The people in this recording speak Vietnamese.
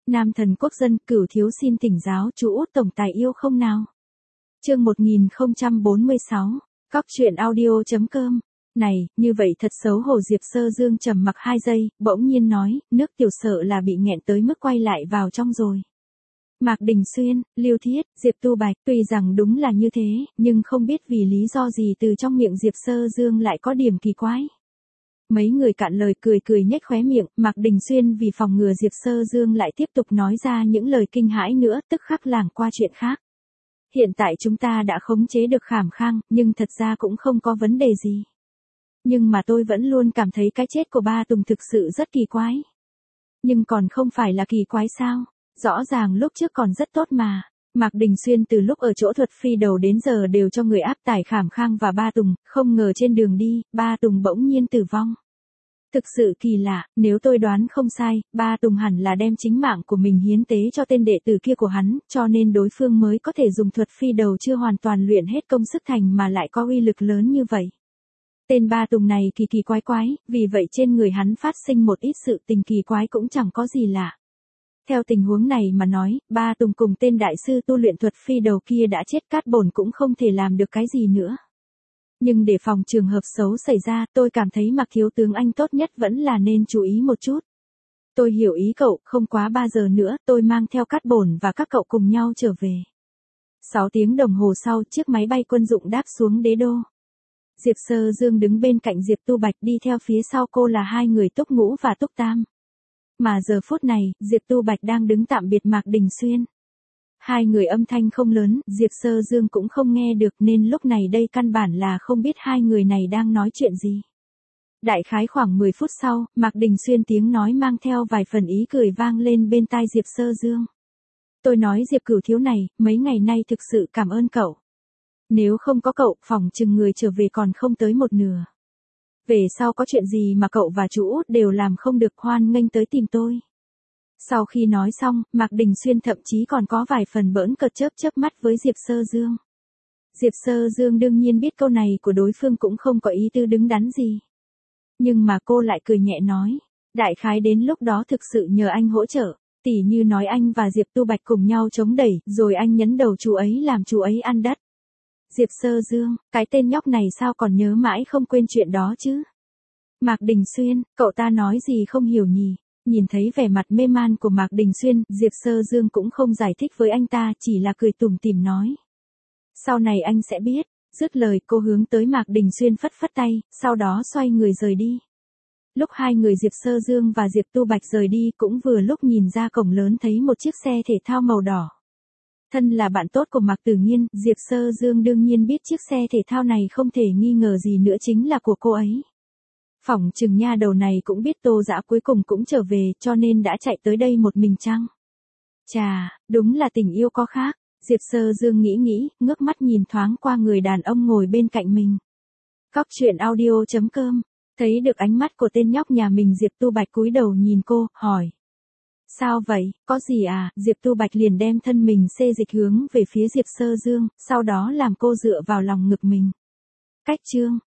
Nam thần quốc dân, Cửu thiếu xin thỉnh giáo chú Út tổng tài yêu không nào? Chương 1046, Cóc truyện audio.com. Này, như vậy thật xấu hổ. Diệp Sơ Dương trầm mặc 2 giây, bỗng nhiên nói, nước tiểu sợ là bị nghẹn tới mức quay lại vào trong rồi. Mạc Đình Xuyên, Lưu Thiết, Diệp Tu Bạch, tuy rằng đúng là như thế, nhưng không biết vì lý do gì từ trong miệng Diệp Sơ Dương lại có điểm kỳ quái. Mấy người cạn lời cười nhếch khóe miệng, Mạc Đình Xuyên vì phòng ngừa Diệp Sơ Dương lại tiếp tục nói ra những lời kinh hãi nữa, tức khắc lảng qua chuyện khác. Hiện tại chúng ta đã khống chế được Khảm Khang, nhưng thật ra cũng không có vấn đề gì. Nhưng mà tôi vẫn luôn cảm thấy cái chết của ba Tùng thực sự rất kỳ quái. Nhưng còn không phải là kỳ quái sao? Rõ ràng lúc trước còn rất tốt mà. Mạc Đình Xuyên từ lúc ở chỗ Thuật Phi đầu đến giờ đều cho người áp tải Khảm Khang và ba Tùng, không ngờ trên đường đi, ba Tùng bỗng nhiên tử vong. Thực sự kỳ lạ, nếu tôi đoán không sai, ba Tùng hẳn là đem chính mạng của mình hiến tế cho tên đệ tử kia của hắn, cho nên đối phương mới có thể dùng Thuật Phi đầu chưa hoàn toàn luyện hết công sức thành mà lại có uy lực lớn như vậy. Tên ba Tùng này kỳ quái, vì vậy trên người hắn phát sinh một ít sự tình kỳ quái cũng chẳng có gì lạ. Theo tình huống này mà nói, ba Tùng cùng tên đại sư tu luyện Thuật Phi đầu kia đã chết, Cát Bổn cũng không thể làm được cái gì nữa. Nhưng để phòng trường hợp xấu xảy ra, tôi cảm thấy Mạc thiếu tướng anh tốt nhất vẫn là nên chú ý một chút. Tôi hiểu ý cậu, không quá 3 giờ nữa, tôi mang theo Cát Bổn và các cậu cùng nhau trở về. 6 tiếng đồng hồ sau, chiếc máy bay quân dụng đáp xuống đế đô. Diệp Sơ Dương đứng bên cạnh Diệp Tu Bạch, đi theo phía sau cô là 2 người Túc Ngũ và Túc Tam. Mà giờ phút này, Diệp Tu Bạch đang đứng tạm biệt Mạc Đình Xuyên. 2 người âm thanh không lớn, Diệp Sơ Dương cũng không nghe được nên lúc này đây căn bản là không biết 2 người này đang nói chuyện gì. Đại khái khoảng 10 phút sau, Mạc Đình Xuyên tiếng nói mang theo vài phần ý cười vang lên bên tai Diệp Sơ Dương. Tôi nói Diệp Cửu thiếu này, mấy ngày nay thực sự cảm ơn cậu. Nếu không có cậu, phỏng chừng người trở về còn không tới một nửa. Về sau có chuyện gì mà cậu và chú Út đều làm không được, hoan nghênh tới tìm tôi. Sau khi nói xong, Mạc Đình Xuyên thậm chí còn có vài phần bỡn cợt chớp mắt với Diệp Sơ Dương. Diệp Sơ Dương đương nhiên biết câu này của đối phương cũng không có ý tư đứng đắn gì. Nhưng mà cô lại cười nhẹ nói, đại khái đến lúc đó thực sự nhờ anh hỗ trợ, tỉ như nói anh và Diệp Tu Bạch cùng nhau chống đẩy, rồi anh nhấn đầu chú ấy làm chú ấy ăn đất. Diệp Sơ Dương, cái tên nhóc này sao còn nhớ mãi không quên chuyện đó chứ? Mạc Đình Xuyên, cậu ta nói gì không hiểu nhỉ? Nhìn thấy vẻ mặt mê man của Mạc Đình Xuyên, Diệp Sơ Dương cũng không giải thích với anh ta, chỉ là cười tủm tỉm nói. Sau này anh sẽ biết. Dứt lời cô hướng tới Mạc Đình Xuyên phất tay, sau đó xoay người rời đi. Lúc 2 người Diệp Sơ Dương và Diệp Tu Bạch rời đi cũng vừa lúc nhìn ra cổng lớn thấy một chiếc xe thể thao màu đỏ. Thân là bạn tốt của Mạc Tử Nghiên, Diệp Sơ Dương đương nhiên biết chiếc xe thể thao này không thể nghi ngờ gì nữa chính là của cô ấy. Phỏng chừng nha đầu này cũng biết Tô Dã cuối cùng cũng trở về cho nên đã chạy tới đây một mình chăng? Chà, đúng là tình yêu có khác. Diệp Sơ Dương nghĩ, ngước mắt nhìn thoáng qua người đàn ông ngồi bên cạnh mình. Cóc truyện audio.com, thấy được ánh mắt của tên nhóc nhà mình. Diệp Tu Bạch cúi đầu nhìn cô, hỏi. Sao vậy, có gì à? Diệp Tu Bạch liền đem thân mình xê dịch hướng về phía Diệp Sơ Dương, sau đó làm cô dựa vào lòng ngực mình. Cách chương